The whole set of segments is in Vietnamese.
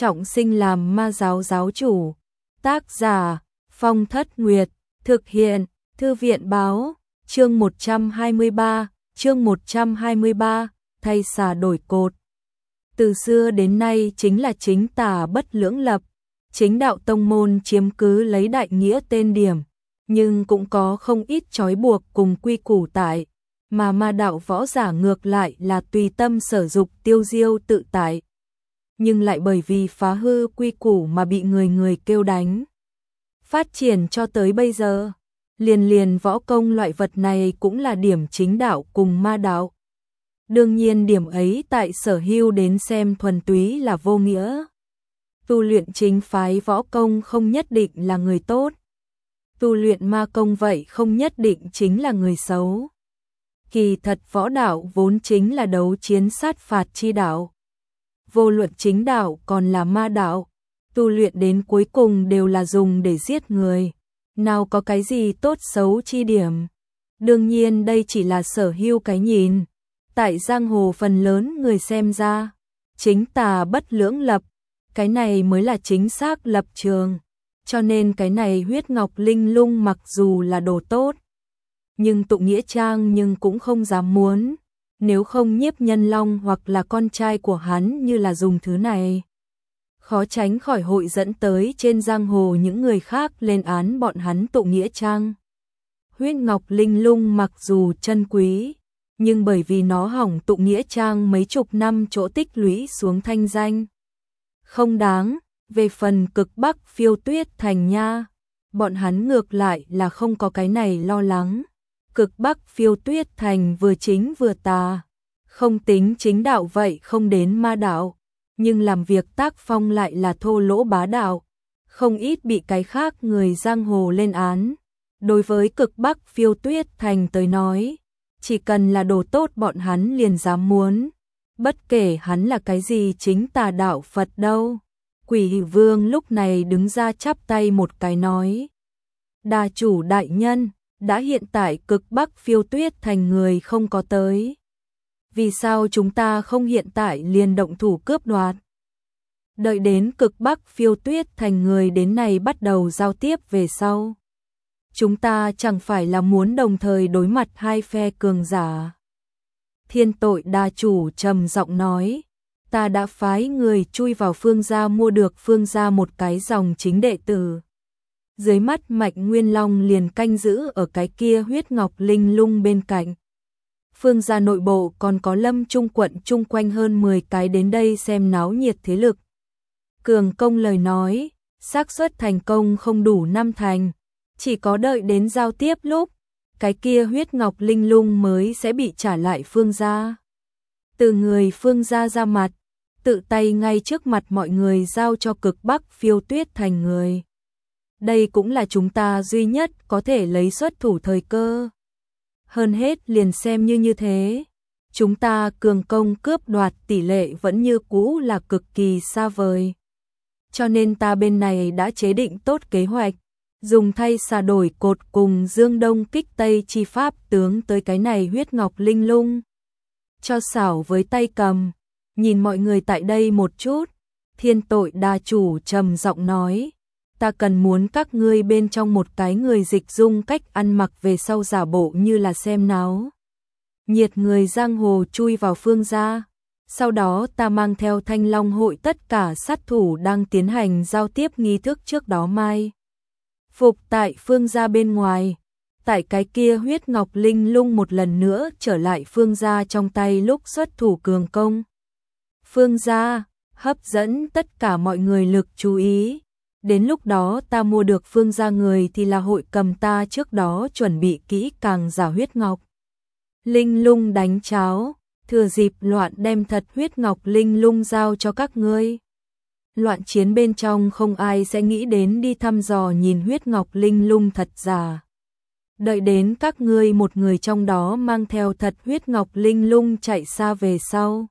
trọng sinh làm ma giáo giáo chủ. Tác giả Phong Thất Nguyệt, thực hiện Thư viện báo, chương 123, thay xà đổi cột. Từ xưa đến nay chính là chính tà bất lưỡng lập, chính đạo tông môn chiếm cứ lấy đại nghĩa tên điểm, nhưng cũng có không ít trói buộc cùng quy củ tại, mà ma đạo võ giả ngược lại là tùy tâm sở dục tiêu diêu tự tại. Nhưng lại bởi vì phá hư quy củ mà bị người người kêu đánh. Phát triển cho tới bây giờ, liền võ công loại vật này cũng là điểm chính đạo cùng ma đạo. Đương nhiên điểm ấy tại Sở Hưu đến xem thuần túy là vô nghĩa. Tu luyện chính phái võ công không nhất định là người tốt. Tu luyện ma công vậy không nhất định chính là người xấu. Kỳ thật võ đạo vốn chính là đấu chiến sát phạt chi đạo. Vô luận chính đạo còn là ma đạo, tu luyện đến cuối cùng đều là dùng để giết người. Nào có cái gì tốt xấu chi điểm. Đương nhiên đây chỉ là Sở Hưu cái nhìn. Tại giang hồ phần lớn người xem ra, chính tà bất lưỡng lập, cái này mới là chính xác lập trường. Cho nên cái này huyết ngọc linh lung mặc dù là đồ tốt, nhưng tụng nghĩa trang nhưng cũng không dám muốn. Nếu không Nhiếp Nhân Long hoặc là con trai của hắn như là dùng thứ này, khó tránh khỏi hội dẫn tới trên giang hồ những người khác lên án bọn hắn tụng nghĩa trang. Huyết ngọc linh lung mặc dù chân quý, nhưng bởi vì nó hỏng tụng nghĩa trang mấy chục năm chỗ tích lũy xuống thanh danh, không đáng. Về phần cực bắc phiêu tuyết thành nha, bọn hắn ngược lại là không có cái này lo lắng. Cực bắc phiêu tuyết thành vừa chính vừa tà, không tính chính đạo vậy không đến ma đạo, nhưng làm việc tác phong lại là thô lỗ bá đạo, không ít bị cái khác người giang hồ lên án. Đối với cực bắc phiêu tuyết thành tới nói, chỉ cần là đồ tốt bọn hắn liền dám muốn, bất kể hắn là cái gì chính tà đạo Phật đâu. Quỷ Vương lúc này đứng ra chắp tay một cái nói: Đà chủ đại nhân, đã hiện tại cực bắc phiêu tuyết thành người không có tới. Vì sao chúng ta không hiện tại liền động thủ cướp đoạt? Đợi đến cực bắc phiêu tuyết thành người đến này bắt đầu giao tiếp về sau. Chúng ta chẳng phải là muốn đồng thời đối mặt hai phe cường giả. Thiên tội đà chủ trầm giọng nói: Ta đã phái người chui vào Phương gia mua được Phương gia một cái dòng chính đệ tử. Dưới mắt Mạch Nguyên Long liền canh giữ ở cái kia huyết ngọc linh lung bên cạnh. Phương gia nội bộ còn có Lâm Trung quận chung quanh hơn 10 cái đến đây xem náo nhiệt thế lực. Cường công lời nói, xác suất thành công không đủ 5 thành, chỉ có đợi đến giao tiếp lúc, cái kia huyết ngọc linh lung mới sẽ bị trả lại Phương gia. Từ người Phương gia ra mặt, tự tay ngay trước mặt mọi người giao cho cực bắc phiêu tuyết thành người. Đây cũng là chúng ta duy nhất có thể lấy xuất thủ thời cơ. Hơn hết liền xem như thế, chúng ta cường công cướp đoạt tỷ lệ vẫn như cũ là cực kỳ xa vời. Cho nên ta bên này đã chế định tốt kế hoạch, dùng thay xà đổi cột cùng dương đông kích tây chi pháp tướng tới cái này huyết ngọc linh lung. Cho xảo với tay cầm, nhìn mọi người tại đây một chút, thiên tội đa chủ trầm giọng nói: Ta cần muốn các ngươi bên trong một cái người dịch dung cách ăn mặc về sau giả bộ như là xem náo nhiệt người giang hồ chui vào Phương gia. Sau đó ta mang theo Thanh Long hội tất cả sát thủ đang tiến hành giao tiếp nghi thức trước đó mai phục tại Phương gia bên ngoài. Tại cái kia huyết ngọc linh lung một lần nữa trở lại Phương gia trong tay lúc xuất thủ cường công Phương gia, hấp dẫn tất cả mọi người lực chú ý. Đến lúc đó ta mua được Phương gia người thì là hội cầm ta trước đó chuẩn bị kỹ càng giả huyết ngọc linh lung đánh cháo, thừa dịp loạn đem thật huyết ngọc linh lung giao cho các ngươi. Loạn chiến bên trong không ai sẽ nghĩ đến đi thăm dò nhìn huyết ngọc linh lung thật giả. Đợi đến các ngươi một người trong đó mang theo thật huyết ngọc linh lung chạy xa về sau,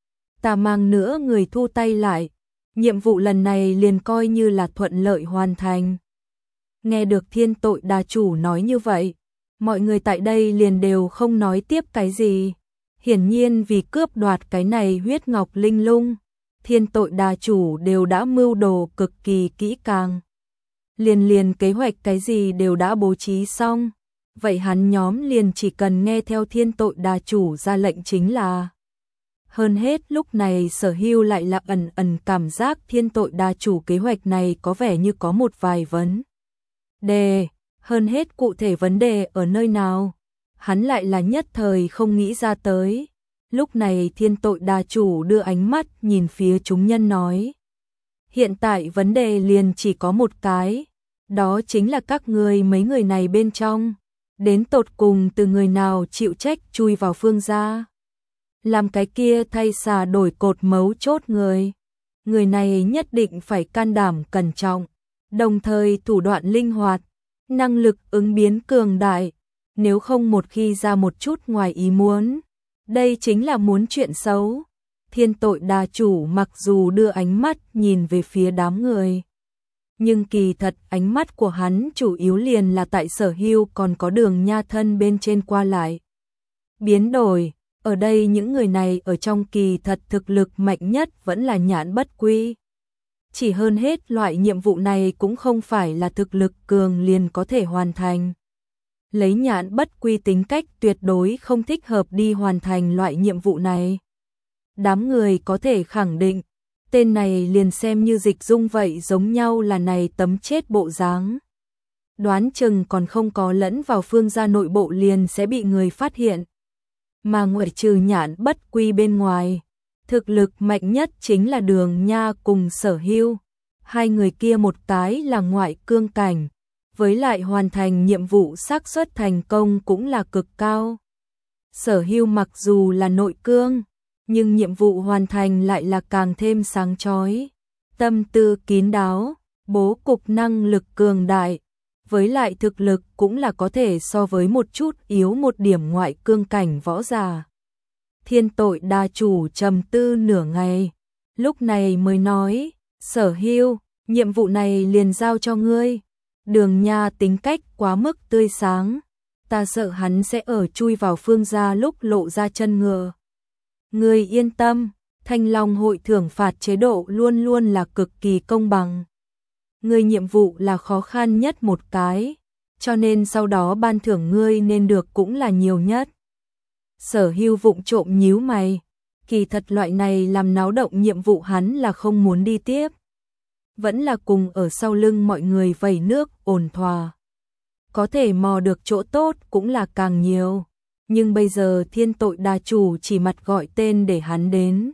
ta mang nữa người thu tay lại, nhiệm vụ lần này liền coi như là thuận lợi hoàn thành. Nghe được thiên tội đà chủ nói như vậy, mọi người tại đây liền đều không nói tiếp cái gì. Hiển nhiên vì cướp đoạt cái này huyết ngọc linh lung, Thiên Tội Đà chủ đều đã mưu đồ cực kỳ kỹ càng. Liền kế hoạch cái gì đều đã bố trí xong, vậy hắn nhóm liền chỉ cần nghe theo Thiên Tội Đà chủ ra lệnh chính là. Hơn hết lúc này Sở Hưu lại là ẩn cảm giác Thiên Tội Đà chủ kế hoạch này có vẻ như có một vài vấn đề, hơn hết cụ thể vấn đề ở nơi nào, hắn lại là nhất thời không nghĩ ra tới. Lúc này Thiên Tội Đà chủ đưa ánh mắt nhìn phía chúng nhân nói: hiện tại vấn đề liền chỉ có một cái, đó chính là các ngươi mấy người này bên trong, đến tột cùng từ người nào chịu trách chui vào Phương gia, làm cái kia thay xà đổi cột mấu chốt người. Người này nhất định phải can đảm cẩn trọng, đồng thời thủ đoạn linh hoạt, năng lực ứng biến cường đại, nếu không một khi ra một chút ngoài ý muốn, đây chính là muốn chuyện xấu. Thiên Tội Đà chủ mặc dù đưa ánh mắt nhìn về phía đám người, nhưng kỳ thật ánh mắt của hắn chủ yếu liền là tại Sở Hưu còn có Đường Nha thân bên trên qua lại. Biến đổi, ở đây những người này ở trong kỳ thật thực lực mạnh nhất vẫn là Nhãn Bất Quy. Chỉ hơn hết loại nhiệm vụ này cũng không phải là thực lực cường liền có thể hoàn thành. Lấy Nhãn Bất Quy tính cách tuyệt đối không thích hợp đi hoàn thành loại nhiệm vụ này. Đám người có thể khẳng định, tên này liền xem như Dịch Dung vậy giống nhau là này tấm chết bộ dáng. Đoán chừng còn không có lẫn vào Phương gia nội bộ liền sẽ bị người phát hiện. Mà ngoại trừ Nhãn Bất Quy bên ngoài, thực lực mạnh nhất chính là Đường Nha cùng Sở Hưu. Hai người kia một cái là ngoại cương cảnh, với lại hoàn thành nhiệm vụ xác suất thành công cũng là cực cao. Sở Hưu mặc dù là nội cương, nhưng nhiệm vụ hoàn thành lại là càng thêm sáng chói. Tâm tư kín đáo, bố cục năng lực cường đại, với lại thực lực cũng là có thể so với một chút yếu một điểm ngoại cương cảnh võ giả. Thiên Tội Đà chủ trầm tư nửa ngày, lúc này mới nói: Sở Hưu, nhiệm vụ này liền giao cho ngươi. Đường Nha tính cách quá mức tươi sáng, ta sợ hắn sẽ ở chui vào Phương gia lúc lộ ra chân ngựa. Ngươi yên tâm, Thanh Long hội thưởng phạt chế độ luôn luôn là cực kỳ công bằng. Ngươi nhiệm vụ là khó khăn nhất một cái, cho nên sau đó ban thưởng ngươi nên được cũng là nhiều nhất. Sở Hưu vụng trộm nhíu mày, kỳ thật loại này làm náo động nhiệm vụ hắn là không muốn đi tiếp. Vẫn là cùng ở sau lưng mọi người vẩy nước ổn thỏa. Có thể mò được chỗ tốt cũng là càng nhiều. Nhưng bây giờ Thiên Tội Đà chủ chỉ mặt gọi tên để hắn đến,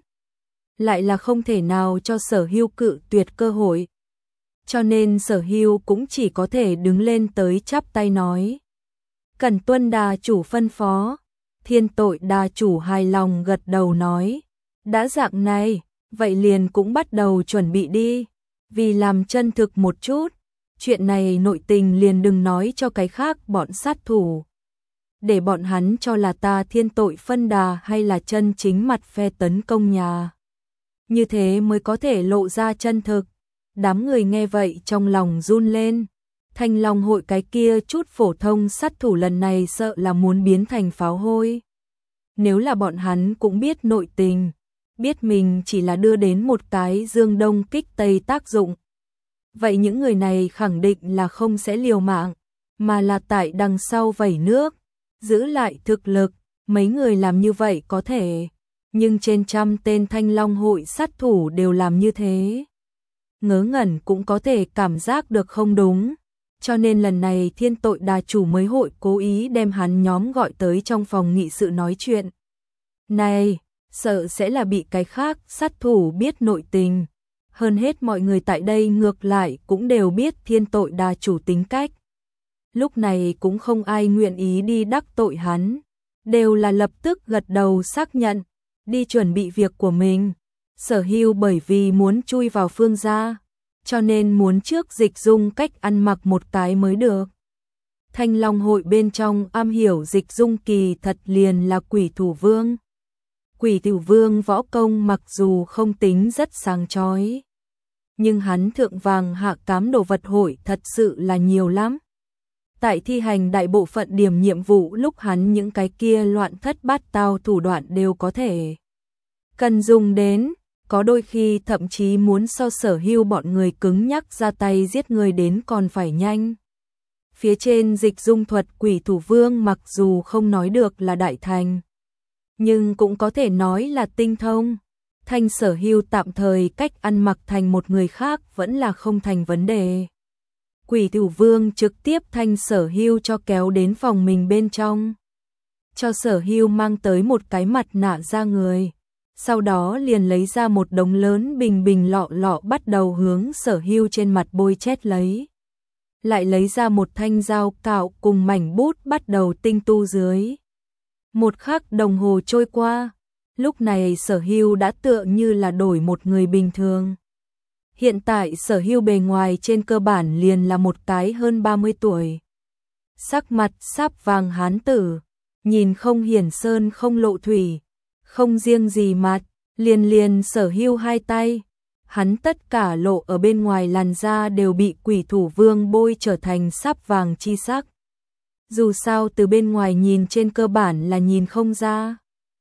lại là không thể nào cho Sở Hưu cự tuyệt cơ hội. Cho nên Sở Hưu cũng chỉ có thể đứng lên tới chắp tay nói: cần tuân Đà chủ phân phó. Thiên Tội Đà chủ hài lòng gật đầu nói: đã dạng này, vậy liền cũng bắt đầu chuẩn bị đi. Vì làm chân thực một chút, chuyện này nội tình liền đừng nói cho cái khác bọn sát thủ. Để bọn hắn cho là ta Thiên Tội phân đà hay là chân chính mặt phe tấn công nhà. Như thế mới có thể lộ ra chân thực. Đám người nghe vậy trong lòng run lên. Thanh Long hội cái kia chút phổ thông sát thủ lần này sợ là muốn biến thành pháo hôi. Nếu là bọn hắn cũng biết nội tình, biết mình chỉ là đưa đến một cái dương đông kích tây tác dụng, vậy những người này khẳng định là không sẽ liều mạng, mà là tại đằng sau vẩy nước, giữ lại thực lực. Mấy người làm như vậy có thể, nhưng trên trăm tên Thanh Long hội sát thủ đều làm như thế, ngớ ngẩn cũng có thể cảm giác được không đúng. Cho nên lần này Thiên Tội Đà chủ mới hội cố ý đem hắn nhóm gọi tới trong phòng nghị sự nói chuyện. Này, sợ sẽ là bị cái khác sát thủ biết nội tình. Hơn hết mọi người tại đây ngược lại cũng đều biết Thiên Tội Đà chủ tính cách. Lúc này cũng không ai nguyện ý đi đắc tội hắn, đều là lập tức gật đầu xác nhận, đi chuẩn bị việc của mình. Sở Hưu bởi vì muốn chui vào Phương gia, cho nên muốn trước Dịch Dung cách ăn mặc một cái mới được. Thanh Long hội bên trong am hiểu Dịch Dung kỳ thật liền là Quỷ Thủ Vương. Quỷ Thủ Vương võ công mặc dù không tính rất sáng chói, nhưng hắn thượng vàng hạ cám đồ vật hội thật sự là nhiều lắm. Tại thi hành đại bộ phận điểm nhiệm vụ lúc hắn những cái kia loạn thất bát tao thủ đoạn đều có thể cần dùng đến, có đôi khi thậm chí muốn so Sở Hưu bọn người cứng nhắc ra tay giết người đến còn phải nhanh. Phía trên dịch dung thuật Quỷ Thủ Vương mặc dù không nói được là đại thành, nhưng cũng có thể nói là tinh thông. Thanh Sở Hưu tạm thời cách ăn mặc thành một người khác vẫn là không thành vấn đề. Quỷ Thủ Vương trực tiếp Thanh Sở Hưu cho kéo đến phòng mình bên trong, cho Sở Hưu mang tới một cái mặt nạ da người, sau đó liền lấy ra một đống lớn bình bình lọ lọ bắt đầu hướng Sở Hưu trên mặt bôi chét lấy. Lại lấy ra một thanh dao cạo cùng mảnh bút bắt đầu tinh tu dưới. Một khắc đồng hồ trôi qua, lúc này Sở Hưu đã tựa như là đổi một người bình thường. Hiện tại Sở Hưu bề ngoài trên cơ bản liền là một cái hơn 30 tuổi. Sắc mặt sáp vàng hán tử, nhìn không hiển sơn không lộ thủy, không riêng gì mặt, liền Sở Hưu hai tay. Hắn tất cả lộ ở bên ngoài làn da đều bị Quỷ Thủ Vương bôi trở thành sáp vàng chi sắc. Dù sao từ bên ngoài nhìn trên cơ bản là nhìn không ra.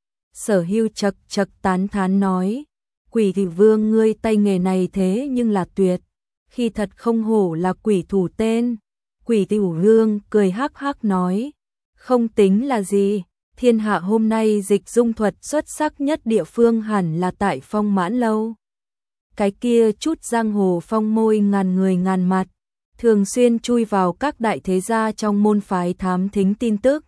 Sở Hưu chật chật tán thán nói, Quỷ Thủ Vương ngươi tay nghề này thế nhưng là tuyệt, khi thật không hổ là quỷ thủ tên. Quỷ Thủ Vương cười hắc hắc nói, không tính là gì, thiên hạ hôm nay dịch dung thuật xuất sắc nhất địa phương hẳn là tại Phong Mãn Lâu. Cái kia chút giang hồ phong môi ngàn người ngàn mặt, thường xuyên chui vào các đại thế gia trong môn phái thám thính tin tức.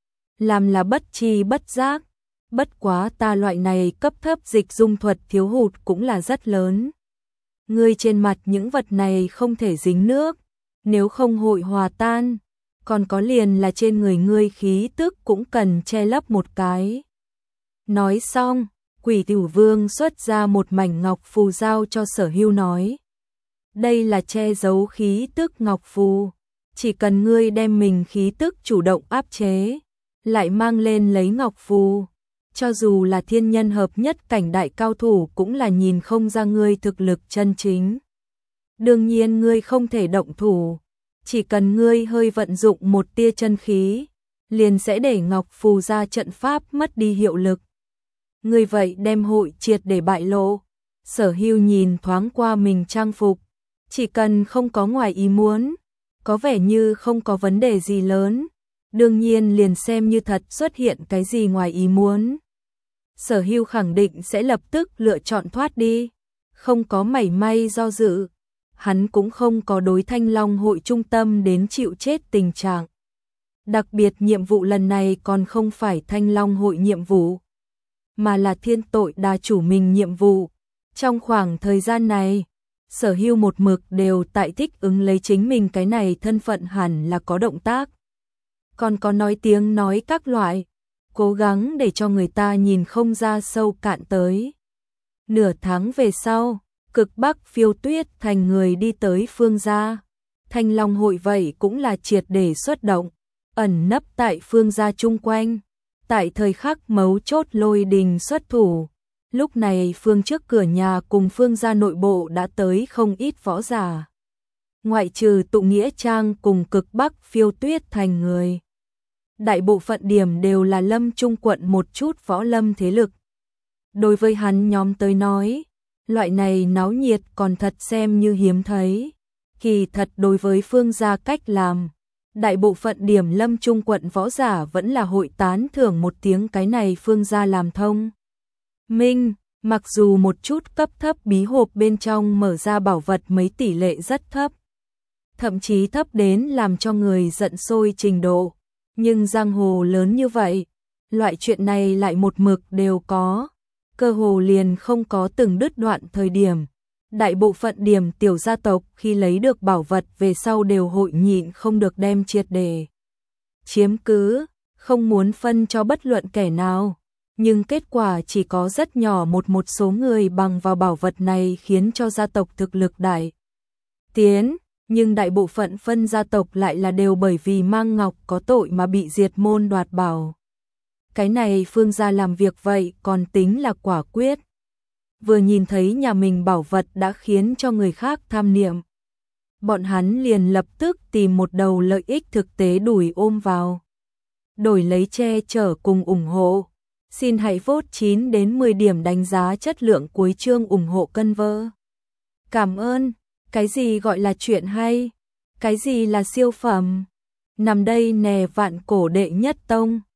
Làm là bất tri bất giác, bất quá ta loại này cấp thấp dịch dung thuật thiếu hụt cũng là rất lớn. Ngươi trên mặt những vật này không thể dính nước, nếu không hội hòa tan, còn có liền là trên người ngươi khí tức cũng cần che lấp một cái. Nói xong, Quỷ Thủ Vương xuất ra một mảnh ngọc phù giao cho Sở Hưu nói, đây là che giấu khí tức ngọc phù, chỉ cần ngươi đem mình khí tức chủ động áp chế, lại mang lên lấy ngọc phù, cho dù là thiên nhân hợp nhất cảnh đại cao thủ cũng là nhìn không ra ngươi thực lực chân chính. Đương nhiên ngươi không thể động thủ, chỉ cần ngươi hơi vận dụng một tia chân khí, liền sẽ để ngọc phù ra trận pháp mất đi hiệu lực. Ngươi vậy đem hội triệt để bại lộ. Sở Hưu nhìn thoáng qua mình trang phục, chỉ cần không có ngoài ý muốn, có vẻ như không có vấn đề gì lớn, đương nhiên liền xem như thật xuất hiện cái gì ngoài ý muốn. Sở Hưu khẳng định sẽ lập tức lựa chọn thoát đi, không có mảy may do dự. Hắn cũng không có đối Thanh Long hội trung tâm đến chịu chết tình trạng. Đặc biệt nhiệm vụ lần này còn không phải Thanh Long hội nhiệm vụ, mà là thiên tội đa chủ mình nhiệm vụ. Trong khoảng thời gian này, Sở Hưu một mực đều tại thích ứng lấy chính mình cái này thân phận hẳn là có động tác. Còn có nói tiếng nói các loại, cố gắng để cho người ta nhìn không ra sâu cạn tới. Nửa tháng về sau, Cực Bắc Phiêu Tuyết thành người đi tới Phương gia. Thanh Long hội vậy cũng là triệt để xuất động, ẩn nấp tại Phương gia chung quanh. Tại thời khắc mấu chốt Lôi Đình xuất thủ, lúc này Phương trước cửa nhà cùng Phương gia nội bộ đã tới không ít võ giả. Ngoại trừ Tụ Nghĩa Trang cùng Cực Bắc Phiêu Tuyết thành người, đại bộ phận điểm đều là Lâm Trung quận một chút võ lâm thế lực. Đối với hắn nhóm tới nói, loại này náo nhiệt còn thật xem như hiếm thấy. Kỳ thật đối với Phương gia cách làm, đại bộ phận điểm Lâm Trung quận võ giả vẫn là hội tán thưởng một tiếng cái này Phương gia làm thông minh, mặc dù một chút cấp thấp bí hộp bên trong mở ra bảo vật mấy tỷ lệ rất thấp, thậm chí thấp đến làm cho người giận sôi trình độ, nhưng giang hồ lớn như vậy, loại chuyện này lại một mực đều có, cơ hồ liền không có từng đứt đoạn thời điểm. Đại bộ phận điểm tiểu gia tộc khi lấy được bảo vật về sau đều hội nhịn không được đem triệt để chiếm cứ, không muốn phân cho bất luận kẻ nào. Nhưng kết quả chỉ có rất nhỏ một số người bằng vào bảo vật này khiến cho gia tộc thực lực đại tiến, nhưng đại bộ phận phân gia tộc lại là đều bởi vì mang ngọc có tội mà bị diệt môn đoạt bảo. Cái này Phương gia làm việc vậy còn tính là quả quyết. Vừa nhìn thấy nhà mình bảo vật đã khiến cho người khác tham niệm, bọn hắn liền lập tức tìm một đầu lợi ích thực tế đuổi ôm vào, đổi lấy che chở cùng ủng hộ. Xin hãy vote 9 đến 10 điểm đánh giá chất lượng cuối chương ủng hộ cân vơ. Cảm ơn. Cái gì gọi là chuyện hay? Cái gì là siêu phẩm? Nằm đây nè vạn cổ đệ nhất tông.